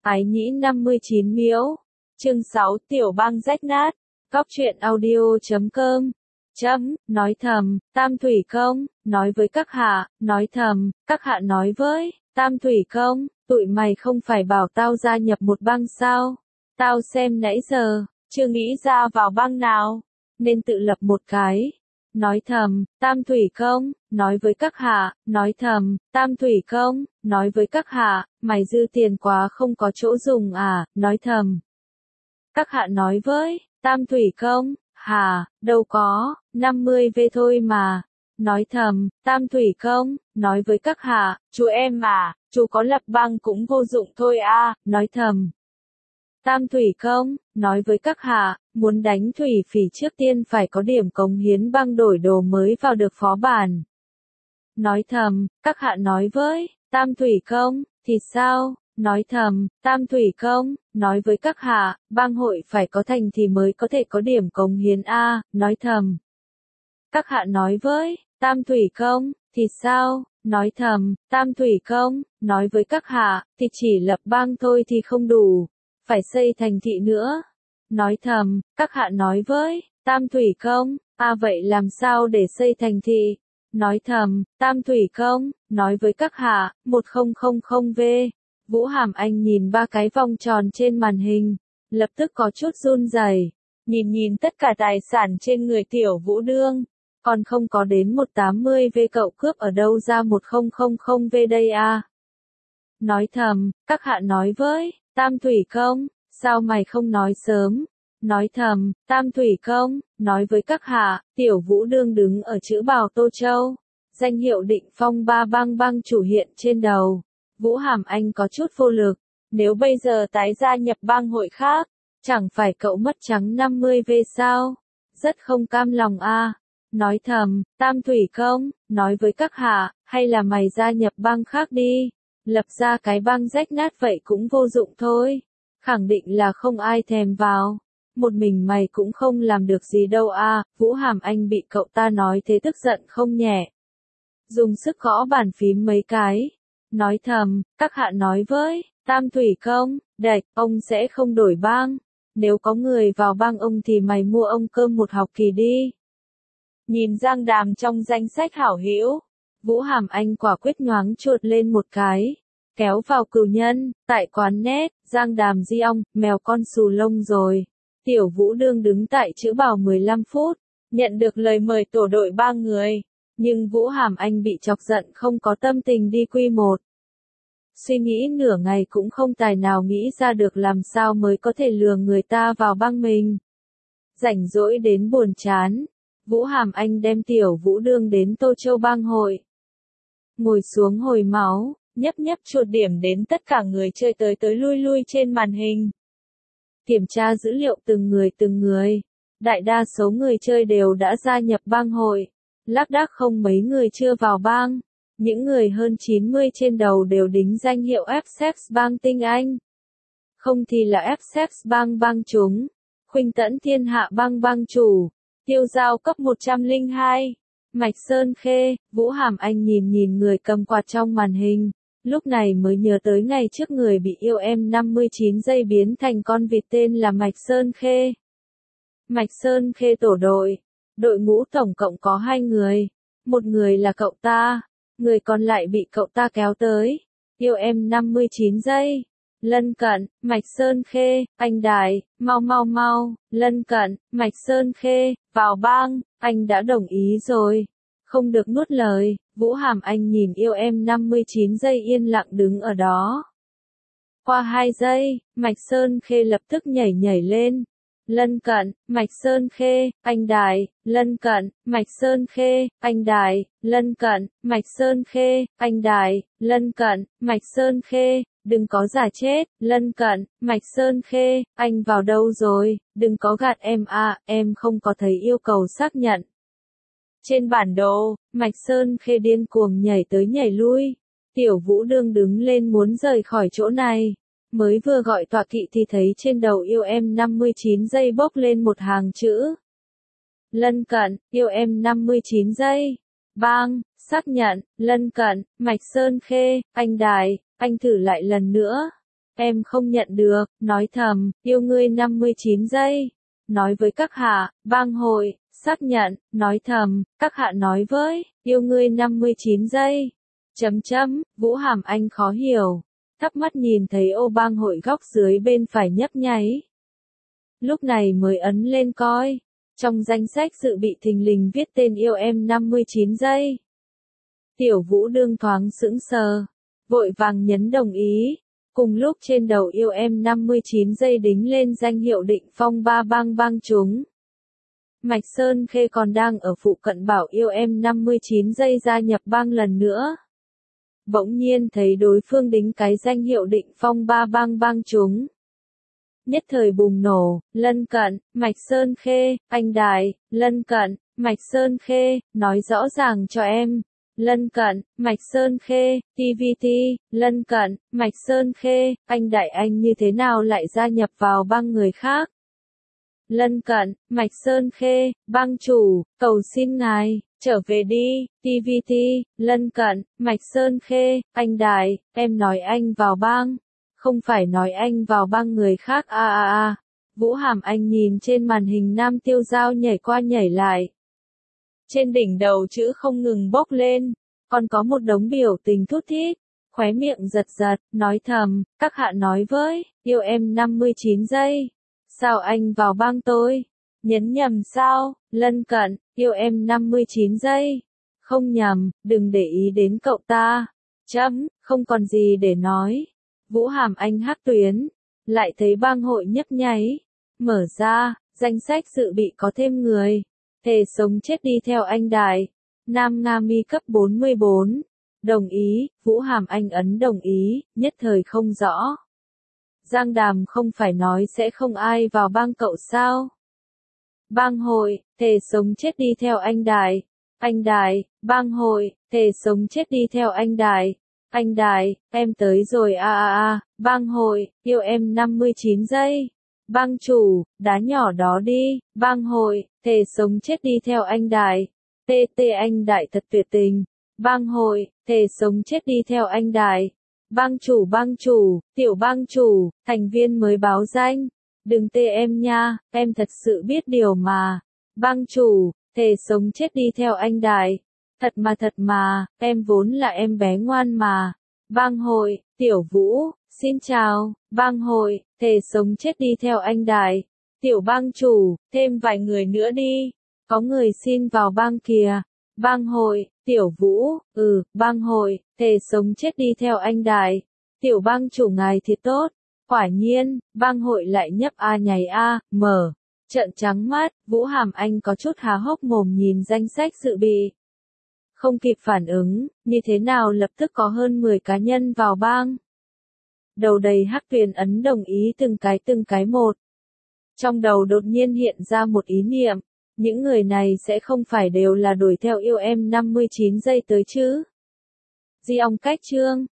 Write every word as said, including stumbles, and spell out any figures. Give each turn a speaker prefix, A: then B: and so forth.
A: Ái nhĩ năm mươi chín miễu. Chương sáu Tiểu bang rách nát. Cóc truyện audio chấm com. Chấm, nói thầm, Tam Thủy Công, nói với các hạ, nói thầm, các hạ nói với, Tam Thủy Công, tụi mày không phải bảo tao gia nhập một bang sao? Tao xem nãy giờ, chưa nghĩ ra vào bang nào, nên tự lập một cái. Nói thầm, Tam Thủy Công, nói với các hạ, nói thầm, Tam Thủy Công, nói với các hạ, mày dư tiền quá không có chỗ dùng à, nói thầm. Các hạ nói với, Tam Thủy Công, hà, đâu có, năm mươi vê thôi mà. Nói thầm, Tam Thủy Công, nói với các hạ, chú em mà, chú có lập bang cũng vô dụng thôi a, nói thầm. Tam Thủy Công, nói với các hạ, muốn đánh thủy phỉ trước tiên phải có điểm cống hiến bang đổi đồ mới vào được phó bản. Nói thầm, các hạ nói với, Tam Thủy Công, thì sao? Nói thầm, Tam Thủy Công, nói với các hạ, bang hội phải có thành thì mới có thể có điểm cống hiến a, nói thầm. Các hạ nói với, Tam Thủy Công, thì sao? Nói thầm, Tam Thủy Công, nói với các hạ, thì chỉ lập bang thôi thì không đủ, phải xây thành thị nữa. Nói thầm, các hạ nói với, Tam Thủy Công, à vậy làm sao để xây thành thị? Nói thầm, Tam Thủy Công, nói với các hạ, một không không không vê. Vũ Hàm Anh nhìn ba cái vòng tròn trên màn hình, lập tức có chút run rẩy. Nhìn nhìn tất cả tài sản trên người Tiểu Vũ Đương, còn không có đến một tám mươi vê, cậu cướp ở đâu ra một không không không vê đây à? Nói thầm, các hạ nói với, Tam Thủy Công, sao mày không nói sớm? Nói thầm, Tam Thủy Công, nói với các hạ, Tiểu Vũ Đương đứng ở chữ bào Tô Châu, danh hiệu Định Phong ba bang bang chủ hiện trên đầu. Vũ Hàm Anh có chút vô lực, nếu bây giờ tái gia nhập bang hội khác, chẳng phải cậu mất trắng năm mươi vê sao? Rất không cam lòng a. À. Nói thầm, Tam Thủy Công, nói với các hạ, hay là mày gia nhập bang khác đi, lập ra cái bang rách nát vậy cũng vô dụng thôi, khẳng định là không ai thèm vào, một mình mày cũng không làm được gì đâu a. À. Vũ Hàm Anh bị cậu ta nói thế tức giận không nhẹ, dùng sức gõ bàn phím mấy cái. Nói thầm, các hạ nói với, Tam Thủy Công, đạch, ông sẽ không đổi bang. Nếu có người vào bang ông thì mày mua ông cơm một học kỳ đi. Nhìn Giang Đàm trong danh sách hảo hữu, Vũ Hàm Anh quả quyết nhoáng chuột lên một cái, kéo vào cửu nhân, tại quán net, Giang Đàm di ong, mèo con xù lông rồi. Tiểu Vũ Đương đứng tại chữ bào mười lăm phút, nhận được lời mời tổ đội ba người. Nhưng Vũ Hàm Anh bị chọc giận không có tâm tình đi quy một. Suy nghĩ nửa ngày cũng không tài nào nghĩ ra được làm sao mới có thể lừa người ta vào bang mình. Rảnh rỗi đến buồn chán, Vũ Hàm Anh đem Tiểu Vũ Đương đến Tô Châu bang hội. Ngồi xuống hồi máu, nhấp nhấp chuột điểm đến tất cả người chơi tới tới lui lui trên màn hình. Kiểm tra dữ liệu từng người từng người. Đại đa số người chơi đều đã gia nhập bang hội. Lác đác không mấy người chưa vào bang. Những người hơn chín mươi trên đầu đều đính danh hiệu ép xê bang tinh anh. Không thì là ép xê bang bang chúng. Khuynh Tẫn Thiên Hạ bang bang chủ. Tiêu Giao cấp một không hai. Mạch Sơn Khê. Vũ Hàm Anh nhìn nhìn người cầm quạt trong màn hình. Lúc này mới nhớ tới ngày trước người bị yêu em năm mươi chín giây biến thành con vịt tên là Mạch Sơn Khê. Mạch Sơn Khê tổ đội. Đội ngũ tổng cộng có hai người. Một người là cậu ta. Người còn lại bị cậu ta kéo tới. Yêu em năm mươi chín giây. Lân cận, Mạch Sơn Khê, anh Đại, mau mau mau, lân cận, Mạch Sơn Khê, vào bang, anh đã đồng ý rồi. Không được nuốt lời, Vũ Hàm Anh nhìn yêu em năm mươi chín giây yên lặng đứng ở đó. Qua hai giây, Mạch Sơn Khê lập tức nhảy nhảy lên. Lân cận, Mạch Sơn Khê, anh Đại, lân cận, Mạch Sơn Khê, anh Đại, lân cận, Mạch Sơn Khê, anh Đại, lân cận, Mạch Sơn Khê, đừng có giả chết, lân cận, Mạch Sơn Khê, anh vào đâu rồi, đừng có gạt em à, em không có thấy yêu cầu xác nhận. Trên bản đồ, Mạch Sơn Khê điên cuồng nhảy tới nhảy lui, Tiểu Vũ Đương đứng lên muốn rời khỏi chỗ này. Mới vừa gọi tọa kỵ thì thấy trên đầu yêu em năm mươi chín giây bốc lên một hàng chữ. Lân cận, yêu em năm mươi chín giây. Bang, xác nhận, lân cận, Mạch Sơn Khê, anh Đại, anh thử lại lần nữa. em không nhận được, nói thầm, yêu ngươi năm mươi chín giây. Nói với các hạ, bang hội, xác nhận, nói thầm, các hạ nói với, yêu ngươi năm mươi chín giây. Chấm chấm, Vũ Hàm Anh khó hiểu. Thắc mắt nhìn thấy ô bang hội góc dưới bên phải nhấp nháy. Lúc này mới ấn lên coi. Trong danh sách dự bị thình lình viết tên yêu em năm mươi chín giây. Tiểu Vũ đương thoáng sững sờ. Vội vàng nhấn đồng ý. Cùng lúc trên đầu yêu em năm mươi chín giây đính lên danh hiệu định phong ba bang bang chúng. Mạch Sơn Khê còn đang ở phụ cận bảo yêu em năm mươi chín giây gia nhập bang lần nữa. Bỗng nhiên thấy đối phương đính cái danh hiệu định phong ba bang bang chúng. Nhất thời bùng nổ, lân cận, Mạch Sơn Khê, anh Đại, lân cận, Mạch Sơn Khê, nói rõ ràng cho em. Lân cận, Mạch Sơn Khê, tê vê tê, lân cận, Mạch Sơn Khê, anh Đại anh như thế nào lại gia nhập vào bang người khác? Lân cận, Mạch Sơn Khê, bang chủ, cầu xin ngài, trở về đi, tê vê tê, lân cận, Mạch Sơn Khê, anh Đại, em nói anh vào bang, không phải nói anh vào bang người khác a a a. Vũ Hàm Anh nhìn trên màn hình Nam Tiêu Giao nhảy qua nhảy lại. Trên đỉnh đầu chữ không ngừng bốc lên, còn có một đống biểu tình thút thít, khóe miệng giật giật, nói thầm, các hạ nói với, yêu em năm mươi chín giây. Sao anh vào bang tôi? Nhấn nhầm sao? Lân cận, yêu em năm mươi chín giây. Không nhầm, đừng để ý đến cậu ta. Chấm, không còn gì để nói. Vũ Hàm Anh hắc tuyến, lại thấy bang hội nhấp nháy. Mở ra, danh sách dự bị có thêm người. Thề sống chết đi theo anh Đại. Nam Nga Mi cấp bốn mươi bốn. Đồng ý, Vũ Hàm Anh ấn đồng ý, nhất thời không rõ. Giang Đàm không phải nói sẽ không ai vào bang cậu sao? Bang hội, thề sống chết đi theo anh Đại. Anh Đại, bang hội, thề sống chết đi theo anh Đại. Anh Đại, em tới rồi a a a, bang hội, yêu em năm mươi chín giây. Bang chủ, đá nhỏ đó đi, bang hội, thề sống chết đi theo anh Đại. tê tê anh Đại thật tuyệt tình. Bang hội, thề sống chết đi theo anh Đại. Bang chủ bang chủ, tiểu bang chủ, thành viên mới báo danh. Đừng tê em nha, em thật sự biết điều mà. Bang chủ, thề sống chết đi theo anh Đại. Thật mà thật mà, em vốn là em bé ngoan mà. Bang hội, tiểu Vũ, xin chào. Bang hội, thề sống chết đi theo anh Đại. Tiểu bang chủ, thêm vài người nữa đi. Có người xin vào bang kìa. Bang hội, tiểu Vũ, ừ, bang hội, thề sống chết đi theo anh Đại. Tiểu bang chủ ngài thì tốt. Quả nhiên, bang hội lại nhấp a nhảy a, mở. Trợn trắng mắt, Vũ Hàm Anh có chút há hốc mồm nhìn danh sách dự bị. Không kịp phản ứng, như thế nào lập tức có hơn mười cá nhân vào bang. Đầu đầy hắc tuyền ấn đồng ý từng cái từng cái một. Trong đầu đột nhiên hiện ra một ý niệm, những người này sẽ không phải đều là đuổi theo yêu em năm mươi chín giây tới chứ. Di ong cách chương.